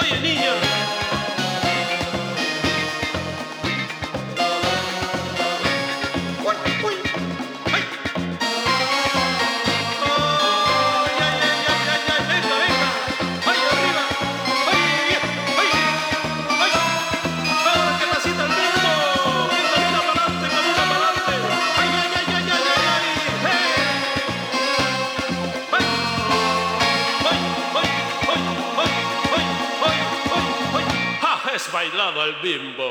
Oye, niña. Bailado al bimbo.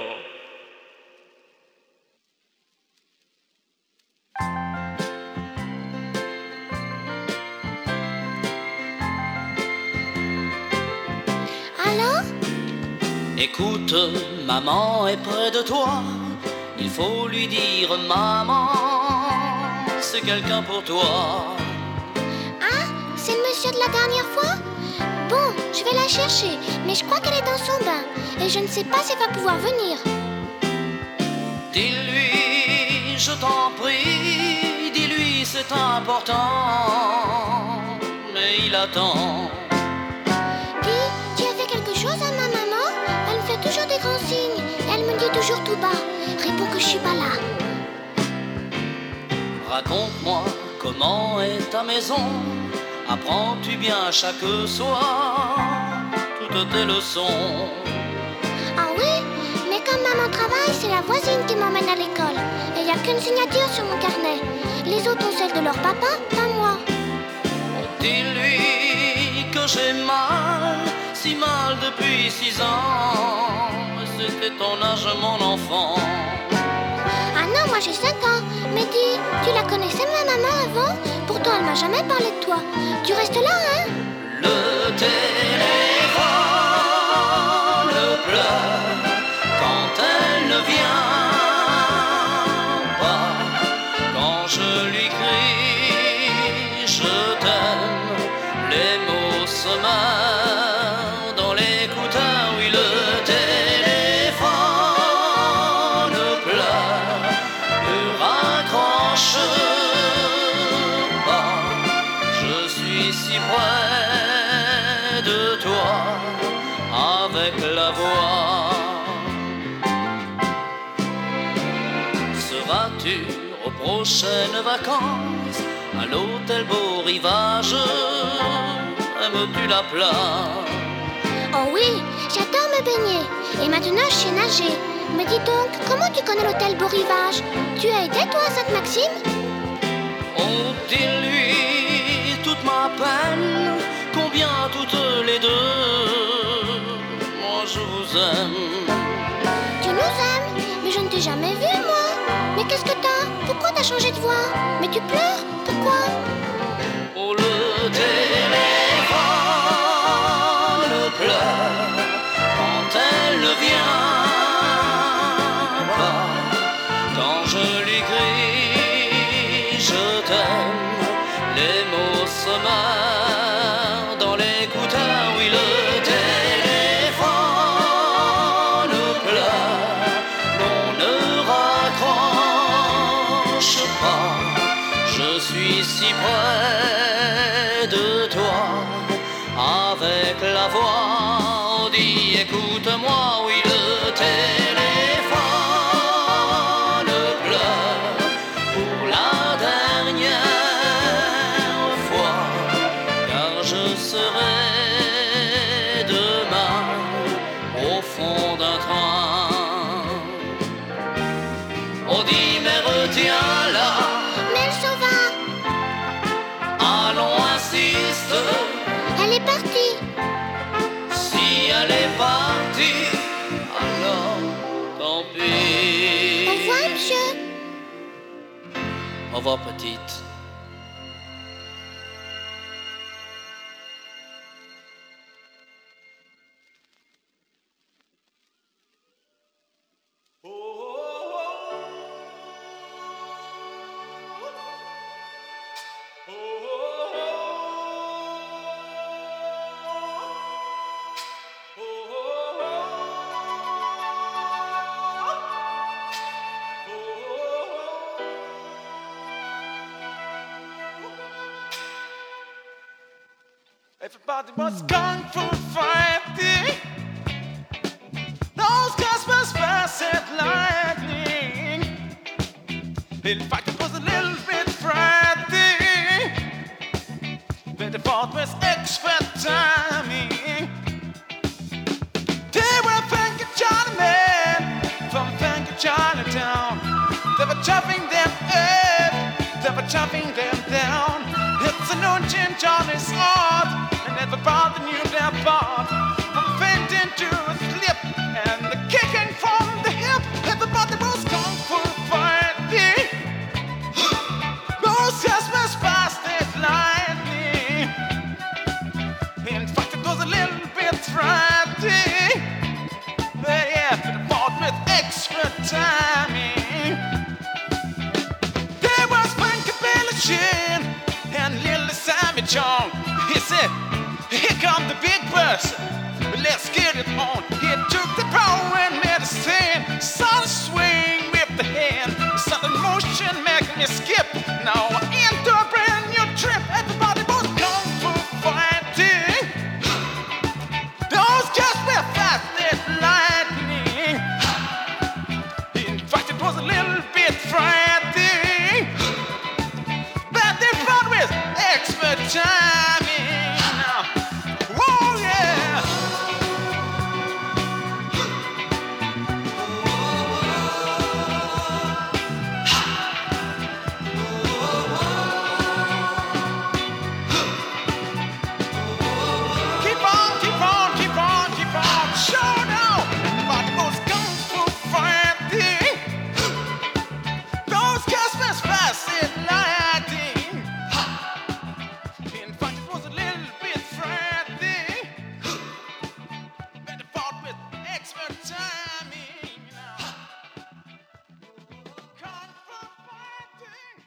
Allô? Écoute, maman est près de toi. Il faut lui dire, maman, c'est quelqu'un pour toi. Ah, c'est le monsieur de la dernière fois? Bon, je vais la chercher, mais je crois qu'elle est dans son bain. Et je ne sais pas si elle va pouvoir venir. Dis-lui, je t'en prie, dis-lui c'est important, mais il attend. Dis, tu as fait quelque chose à ma maman? Elle me fait toujours des grands signes. Et elle me dit toujours tout bas, réponds que je suis pas là. Raconte-moi comment est ta maison. Apprends-tu bien chaque soir toutes tes leçons? Ah oui? Mais comme maman travaille, c'est la voisine qui m'emmène à l'école. Et il n'y a qu'une signature sur mon carnet. Les autres ont celle de leur papa, pas moi. Dis-lui que j'ai mal, si mal depuis 6 ans. C'était ton âge, mon enfant. Ah non, moi j'ai 5 ans. Mais dis, tu la connaissais ma maman avant? Pourtant elle m'a jamais parlé de toi. Tu restes là, hein? Le téléphone pleure quand elle ne vient pas. Quand je lui crie je t'aime, les mots se meurent dans l'écouteur. Oui, le téléphone pleure, ne raccroche pas. Je suis si près de toi avec la voix. Seras-tu aux prochaines vacances à l'hôtel Beau Rivage? Aimes-tu la plage? Oh oui, j'adore me baigner. Et maintenant je sais nager. Me dis donc, comment tu connais l'hôtel Beau Rivage? Tu as été toi à Sainte-Maxime? Oh, dis-lui toute ma peine, combien toutes les deux, moi je vous aime. Tu nous aimes, mais je ne t'ai jamais vu moi. Mais qu'est-ce que t'as? Pourquoi t'as changé de voix? Mais tu pleures? Pourquoi? Oh, le téléphone pleure quand elle ne vient pas. Quand je lui crie je t'aime, les mots se meurent dans l'écouteur. Oui, le téléphone pleure, l'on ne raccroche pas. Je suis si près de toi avec la voix. On dit écoute-moi, oui, le téléphone pleure pour la dernière fois, car je serai demain au fond d'un train. On dit mais retiens-la, Mais elle s'en va. allons insiste. Elle est partie. Si elle est partie, alors tant Au pis. revoir, monsieur. Au revoir, petite. Everybody was kung fu fighting. fast as lightning. In fact, it was a little bit frightening, but the thought was extra timing. They were funky Chinamen from funky Chinatown. They were chopping them up, they were chopping them down. It's an ancient Johnny's heart, and everybody knew their part. From fainting to a slip, and the kicking from the hip. Everybody was kung fu fighting. Those guys was fast as lightning. In fact, it was a little bit frightening, but yeah, but it fought with extra timing. There was Funky Billy Jean and Little Sammy Chong. He said, here come the big bus, let's get it on. He took the power and medicine, saw the swing with the hand, saw the motion make me skip. Now into a brand new trip, everybody was kung fu fighting. Those guys were fast as lightning. In fact, it was a little bit frightening, but they fought with expert timing. Now, whoa, yeah. Keep on, keep on, keep on, keep on. Show now. Everybody was kung fu fighting. Those guys were fast as lightning. In fact, it was a little bit frightening, but they fought with expert timing. Now, kung fu fighting.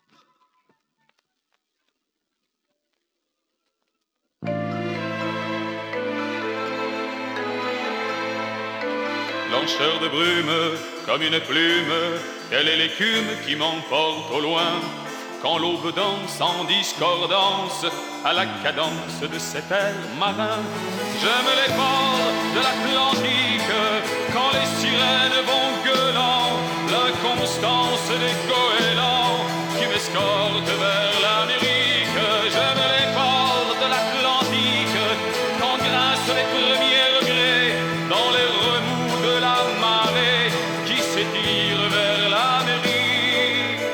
Blancheur de brume, comme une plume, telle est l'écume qui m'emporte au loin. Quand l'aube danse en discordance à la cadence de cet air marin. J'aime les ports de l'Atlantique, quand les sirènes vont gueulant, l'inconstance des goélands qui m'escortent vers l'Amérique. J'aime les ports de l'Atlantique, quand grincent les premiers regrets dans les remous de la marée qui s'étire vers l'Amérique.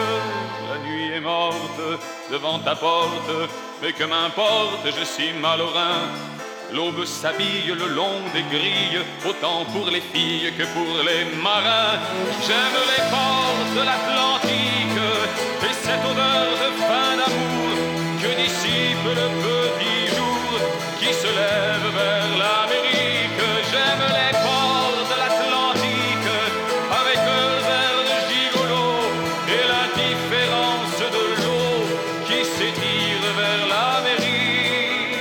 La nuit est morte devant ta porte, mais que m'importe, je suis malheureux. L'aube s'habille le long des grilles, autant pour les filles que pour les marins. J'aime les ports de l'Atlantique et cette odeur de fin d'amour que dissipe le petit jour qui se lève vers l'Amérique. J'aime les ports de l'Atlantique avec leurs airs de gigolo et l'indifférence de l'eau qui s'étire vers l'Amérique.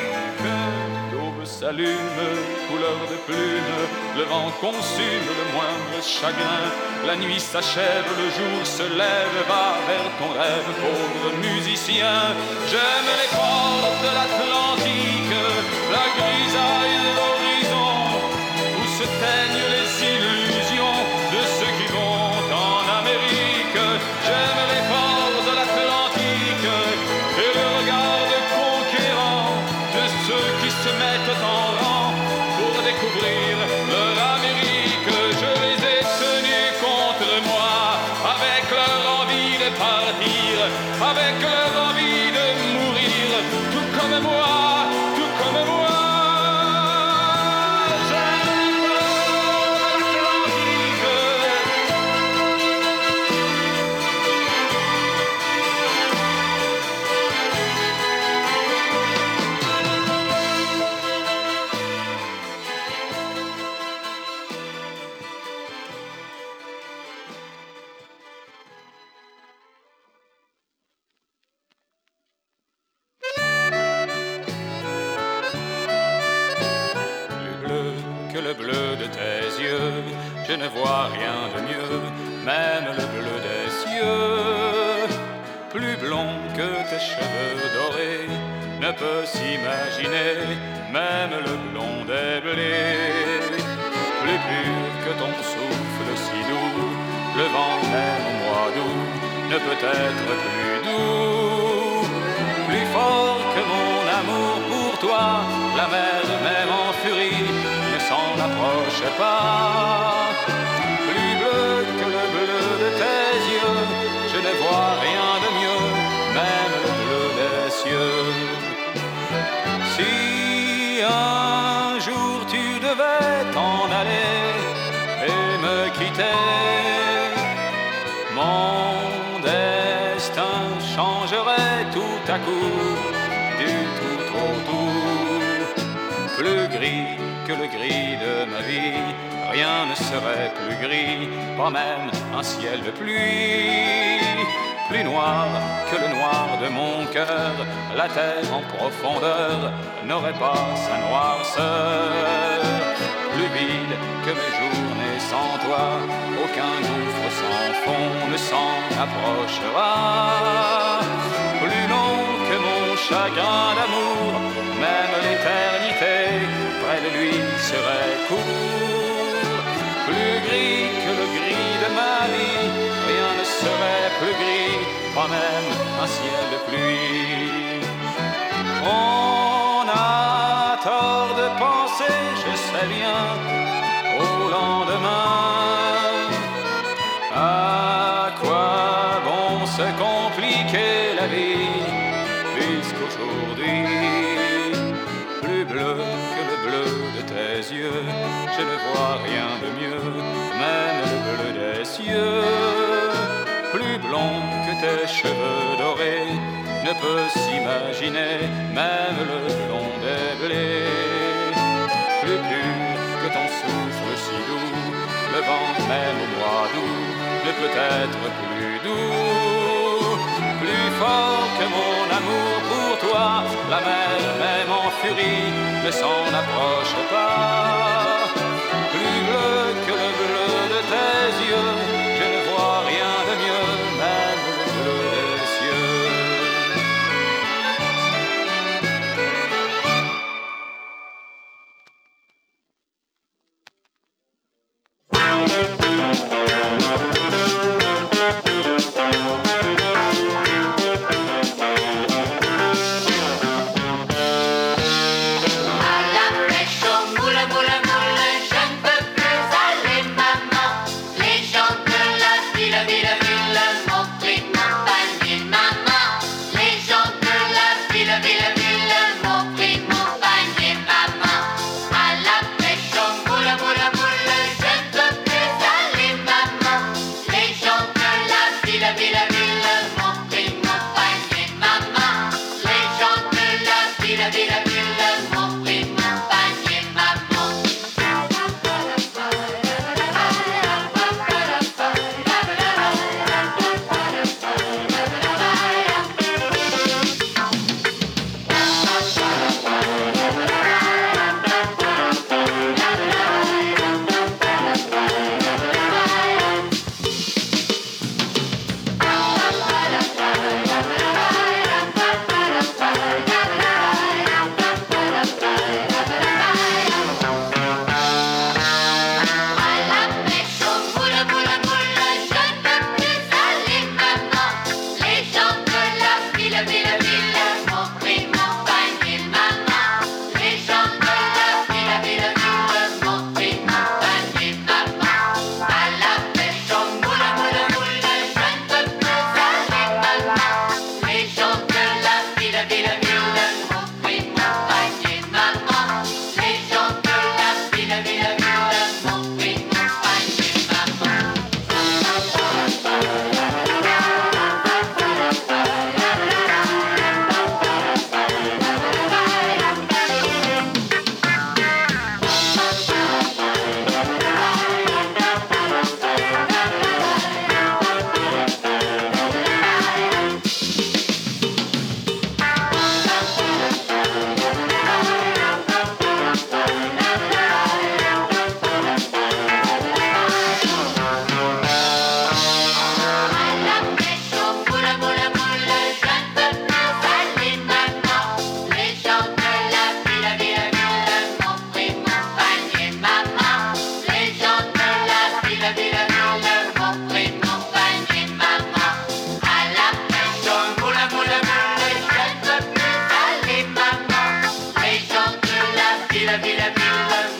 L'aube s'allume, couleur de plume, le vent consume le moindre chagrin. La nuit s'achève, le jour se lève, va vers ton rêve, pauvre musicien. J'aime les ports de l'Atlantique, la grisaille de l'horizon, où se teignent les illusions de ceux qui vont en Amérique. J'aime les ports de l'Atlantique et le regard de conquérant de ceux qui se mettent en rang pour découvrir leur Amérique. Je les ai tenus contre moi avec leur envie de partir, avec leur envie de mourir, tout comme moi, tout comme moi. Le bleu de tes yeux, je ne vois rien de mieux, même le bleu des cieux. Plus blond que tes cheveux dorés, ne peut s'imaginer, même le blond des blés. plus pur que ton souffle si doux. Le vent même au mois d'août ne peut être plus doux. Plus fort que mon amour pour toi, la mer même en furie ne s'en approche pas. Plus bleu que le bleu de tes yeux, je ne vois rien de mieux, même le bleu des cieux. Si un jour tu devais t'en aller et me quitter, mon destin changerait tout à coup, du tout au tout. Plus gris que le gris de ma vie, rien ne serait plus gris, pas même un ciel de pluie. Plus noir que le noir de mon cœur, la terre en profondeur n'aurait pas sa noirceur. Plus vide que mes journées sans toi, aucun gouffre sans fond ne s'en approchera. Plus long que mon chagrin d'amour, même l'éternité près de lui serait court. Plus gris que le gris de ma vie, rien ne serait plus gris, pas même un ciel de pluie. On a tort de penser, je sais bien, au lendemain. À quoi bon se compliquer la vie, puisqu'aujourd'hui, plus bleu que le bleu de tes yeux, je ne vois rien de mieux, même le bleu des cieux. Plus blond que tes cheveux dorés ne peut s'imaginer, même le blond des blés. Plus pur que ton souffle si doux, le vent même au mois d'août ne peut être plus doux. Plus fort que mon amour pour toi, la mer même en furie ne s'en approche pas. Plus bleu que le bleu de tes yeux, je ne vois rien de mieux, même le bleu des cieux. À la pêche au moule, moule, moule. ville,